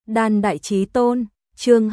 Đan Đại Chí Tôn, chương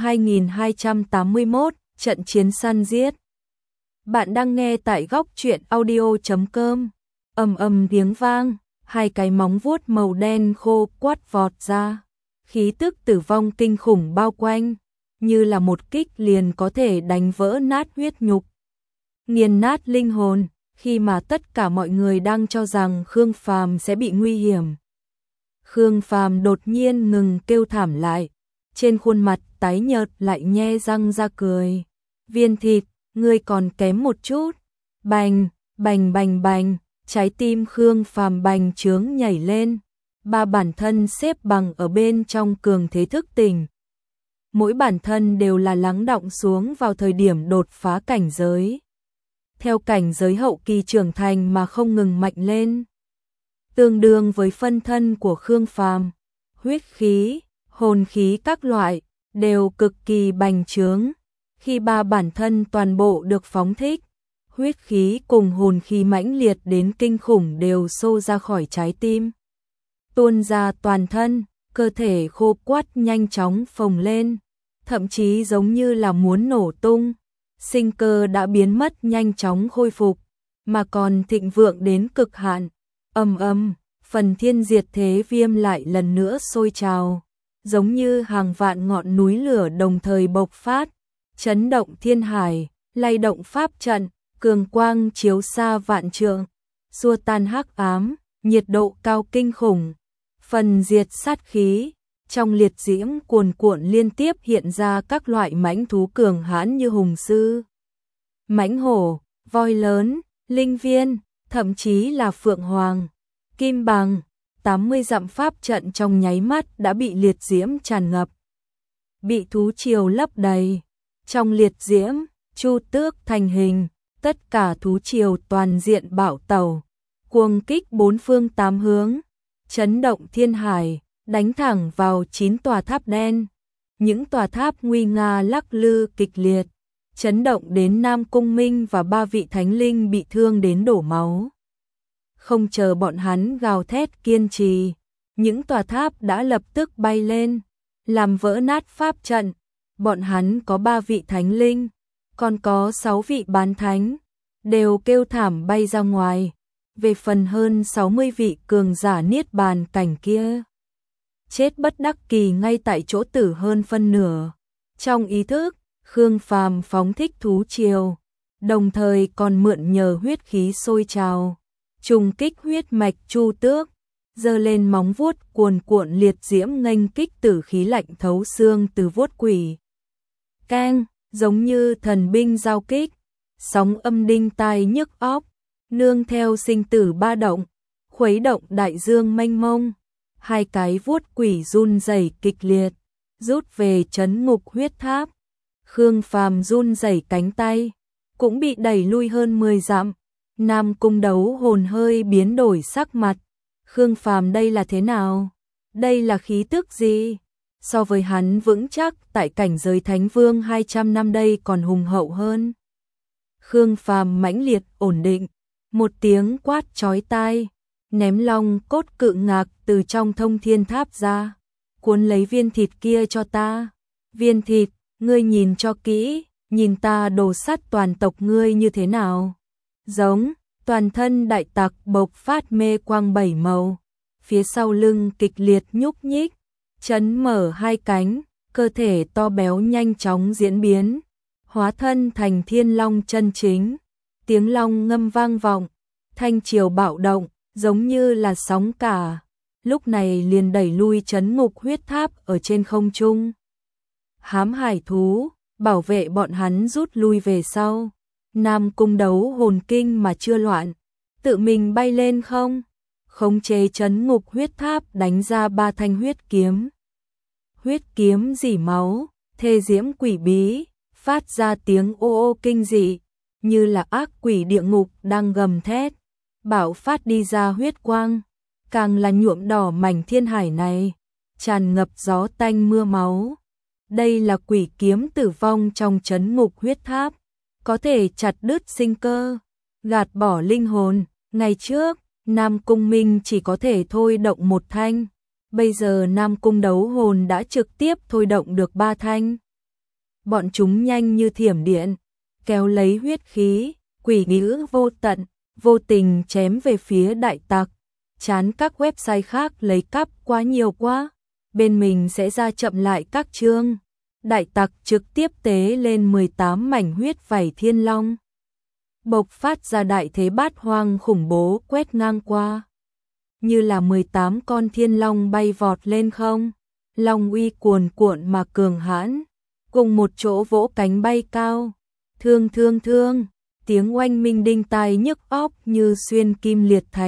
2281, trận chiến săn giết. Bạn đang nghe tại góc truyện audio.com. Ầm ầm tiếng vang, hai cái móng vuốt màu đen khô quát vọt ra, khí tức tử vong kinh khủng bao quanh, như là một kích liền có thể đánh vỡ nát huyết nhục, nghiền nát linh hồn, khi mà tất cả mọi người đang cho rằng Khương Phàm sẽ bị nguy hiểm. Khương Phàm đột nhiên ngừng kêu thảm lại, trên khuôn mặt tái nhợt lại nhe răng ra cười. Viên Thịt, ngươi còn kém một chút. Bành, bành bành bành, trái tim Khương Phàm bành trướng nhảy lên, ba bản thân xếp bằng ở bên trong cường thế thức tỉnh. Mỗi bản thân đều là lắng đọng xuống vào thời điểm đột phá cảnh giới. Theo cảnh giới hậu kỳ trưởng thành mà không ngừng mạnh lên. Tương đương với phân thân của Khương Phàm, huyết khí, hồn khí các loại đều cực kỳ bành trướng. Khi ba bản thân toàn bộ được phóng thích, huyết khí cùng hồn khí mãnh liệt đến kinh khủng đều xô ra khỏi trái tim, tuôn ra toàn thân, cơ thể khô quắt nhanh chóng phồng lên, thậm chí giống như là muốn nổ tung. Sinh cơ đã biến mất nhanh chóng khôi phục, mà còn thịnh vượng đến cực hạn. Ầm ầm, phần thiên diệt thế viêm lại lần nữa sôi trào, giống như hàng vạn ngọn núi lửa đồng thời bộc phát, chấn động thiên hải, lay động pháp trận, cường quang chiếu xa vạn trượng, xua tan hắc ám, nhiệt độ cao kinh khủng, phần diệt sát khí. Trong liệt diễm cuồn cuộn liên tiếp hiện ra các loại mãnh thú cường hãn như hùng sư, mãnh hổ, voi lớn, linh viên, thậm chí là phượng hoàng, kim bằng. 80 dặm pháp trận trong nháy mắt đã bị liệt diễm tràn ngập, bị thú triều lấp đầy. Trong liệt diễm, Chu Tước thành hình, tất cả thú triều toàn diện bạo tẩu, cuồng kích bốn phương tám hướng, chấn động thiên hải, đánh thẳng vào 9 tòa tháp đen. Những tòa tháp nguy nga lắc lư kịch liệt, chấn động đến Nam Cung Minh và 3 vị thánh linh bị thương đến đổ máu. Không chờ bọn hắn gào thét kiên trì, những tòa tháp đã lập tức bay lên, làm vỡ nát pháp trận. Bọn hắn có 3 vị thánh linh, còn có 6 vị bán thánh, đều kêu thảm bay ra ngoài. Về phần hơn 60 vị cường giả niết bàn cảnh kia, chết bất đắc kỳ ngay tại chỗ tử hơn phân nửa. Trong ý thức, Khương Phàm phóng thích thú triều, đồng thời còn mượn nhờ huyết khí sôi trào, trùng kích huyết mạch Chu Tước, giơ lên móng vuốt cuồn cuộn liệt diễm nghênh kích tử khí lạnh thấu xương từ vuốt quỷ. Keng, giống như thần binh giao kích, sóng âm đinh tai nhức óc, nương theo sinh tử ba động, khuấy động đại dương mênh mông. Hai cái vuốt quỷ run rẩy kịch liệt, rút về trấn ngục huyết tháp. Khương Phàm run rẩy cánh tay, cũng bị đẩy lui hơn 10 dặm. Nam Cung Đấu hồn hơi biến đổi sắc mặt. Khương Phàm đây là thế nào? Đây là khí tức gì? So với hắn vững chắc tại cảnh giới Thánh Vương 200 năm đây còn hùng hậu hơn. Khương Phàm mãnh liệt ổn định, một tiếng quát chói tai, ném long cốt cự ngạc từ trong thông thiên tháp ra, cuốn lấy viên thịt kia cho ta. Viên thịt, ngươi nhìn cho kỹ, nhìn ta đồ sắt toàn tộc ngươi như thế nào. Giống, toàn thân đại tặc bộc phát mê quang 7 màu, phía sau lưng kịch liệt nhúc nhích, chấn mở hai cánh, cơ thể to béo nhanh chóng diễn biến, hóa thân thành thiên long chân chính. Tiếng long ngâm vang vọng, thanh triều bạo động, giống như là sóng cả, lúc này liền đẩy lui trấn ngục huyết tháp ở trên không trung. Hám hải thú, bảo vệ bọn hắn rút lui về sau. Nam Cung Đấu hồn kinh mà chưa loạn, tự mình bay lên không, khống chế trấn ngục huyết tháp đánh ra 3 thanh huyết kiếm. Huyết kiếm rỉ máu, thê diễm quỷ bí, phát ra tiếng ô ô kinh dị, như là ác quỷ địa ngục đang gầm thét, bạo phát đi ra huyết quang, càng là nhuộm đỏ mảnh thiên hải này, tràn ngập gió tanh mưa máu. Đây là quỷ kiếm tử vong trong trấn ngục huyết tháp, có thể chặt đứt sinh cơ, gạt bỏ linh hồn. Ngày trước, Nam Cung Minh chỉ có thể thôi động một thanh, Bây giờ Nam Cung đấu hồn đã trực tiếp thôi động được 3 thanh. Bọn chúng nhanh như thiểm điện, kéo lấy huyết khí, quỷ ngữ vô tận, vô tình chém về phía đại tặc. Chán các website khác lấy cắp quá nhiều quá, bên mình sẽ ra chậm lại các chương. Đại tặc trực tiếp tế lên 18 mảnh huyết vảy thiên long, bộc phát ra đại thế bát hoang khủng bố quét ngang qua. Như là 18 con thiên long bay vọt lên không, long uy cuồn cuộn mà cường hãn, cùng một chỗ vỗ cánh bay cao. Thương thương thương, tiếng oanh minh đinh tai nhức óc như xuyên kim liệt thạch.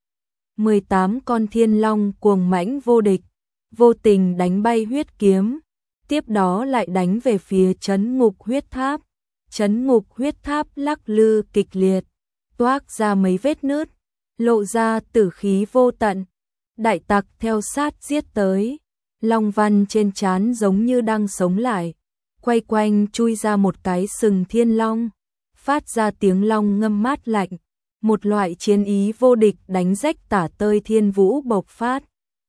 18 con thiên long cuồng mãnh vô địch, vô tình đánh bay huyết kiếm, tiếp đó lại đánh về phía trấn ngục huyết tháp. Trấn ngục huyết tháp lắc lư kịch liệt, toác ra mấy vết nứt, lộ ra tử khí vô tận. Đại tặc theo sát giết tới, long văn trên trán giống như đang sống lại, quay quanh chui ra một cái sừng thiên long, phát ra tiếng long ngâm mát lạnh, một loại chiến ý vô địch đánh rách tả tơi thiên vũ bộc phát.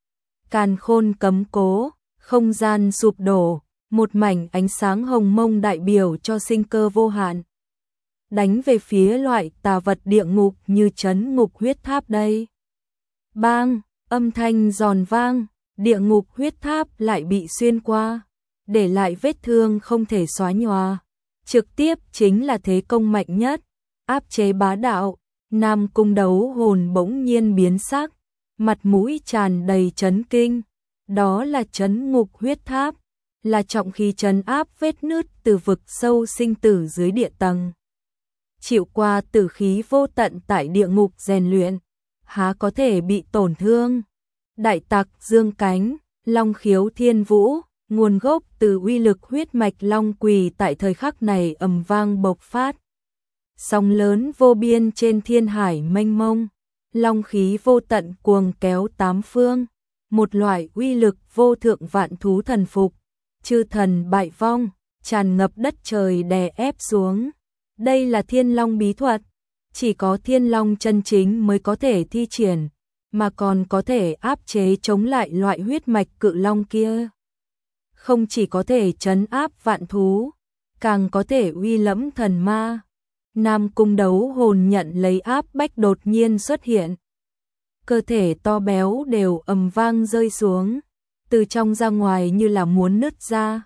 Càn khôn cấm cố, không gian sụp đổ, một mảnh ánh sáng hồng mông đại biểu cho sinh cơ vô hạn. Đánh về phía loại tà vật địa ngục như trấn ngục huyết tháp đây. Bang, âm thanh giòn vang, địa ngục huyết tháp lại bị xuyên qua, để lại vết thương không thể xóa nhòa. Trực tiếp chính là thế công mạnh nhất, áp chế bá đạo. Nam Cung đấu hồn bỗng nhiên biến sắc, mặt mũi tràn đầy chấn kinh. Đó là trấn ngục huyết tháp, là trọng khí trấn áp vết nứt từ vực sâu sinh tử dưới địa tầng. Chịu qua tử khí vô tận tại địa ngục rèn luyện, há có thể bị tổn thương. Đại tặc dương cánh, long khiếu thiên vũ, nguồn gốc từ uy lực huyết mạch long quỳ tại thời khắc này ầm vang bộc phát. Sóng lớn vô biên trên thiên hải mênh mông, long khí vô tận cuồng kéo tám phương, một loại uy lực vô thượng vạn thú thần phục, chư thần bại vong, tràn ngập đất trời đè ép xuống. Đây là thiên long bí thuật, chỉ có thiên long chân chính mới có thể thi triển, mà còn có thể áp chế chống lại loại huyết mạch cự long kia. Không chỉ có thể trấn áp vạn thú, càng có thể uy lẫm thần ma. Nam Cung đấu hồn nhận lấy áp bách đột nhiên xuất hiện. Cơ thể to béo đều ầm vang rơi xuống, từ trong ra ngoài như là muốn nứt ra.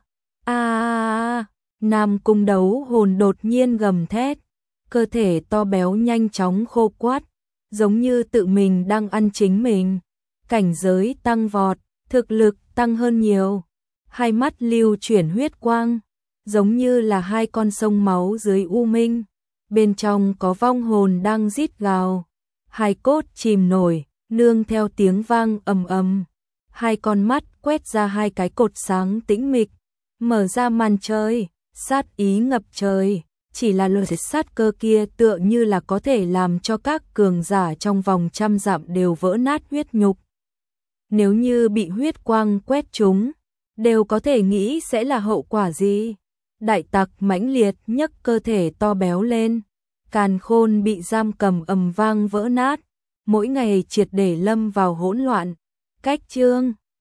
Nam Cung đấu hồn đột nhiên gầm thét, cơ thể to béo nhanh chóng khô quắt, giống như tự mình đang ăn chính mình. Cảnh giới tăng vọt, thực lực tăng hơn nhiều, hai mắt lưu chuyển huyết quang, giống như là hai con sông máu dưới u minh, bên trong có vong hồn đang rít gào. Hai cốt chìm nổi, nương theo tiếng vang ầm ầm, hai con mắt quét ra hai cái cột sáng tĩnh mịch, mở ra màn trời, sát ý ngập trời. Chỉ là lời sát cơ kia tựa như là có thể làm cho các cường giả trong vòng trăm dặm đều vỡ nát huyết nhục. Nếu như bị huyết quang quét chúng, đều có thể nghĩ sẽ là hậu quả gì. Đại tặc mãnh liệt nhấc cơ thể to béo lên, càn khôn bị giam cầm ầm vang vỡ nát, mỗi ngày triệt để lâm vào hỗn loạn. Cách chương